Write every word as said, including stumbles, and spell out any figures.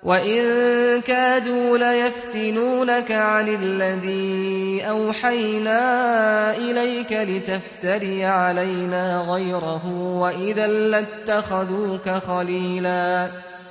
وإن كادوا ليفتنونك عن الذي أوحينا إليك لتفتري علينا غيره وإذا لاتخذوك خليلا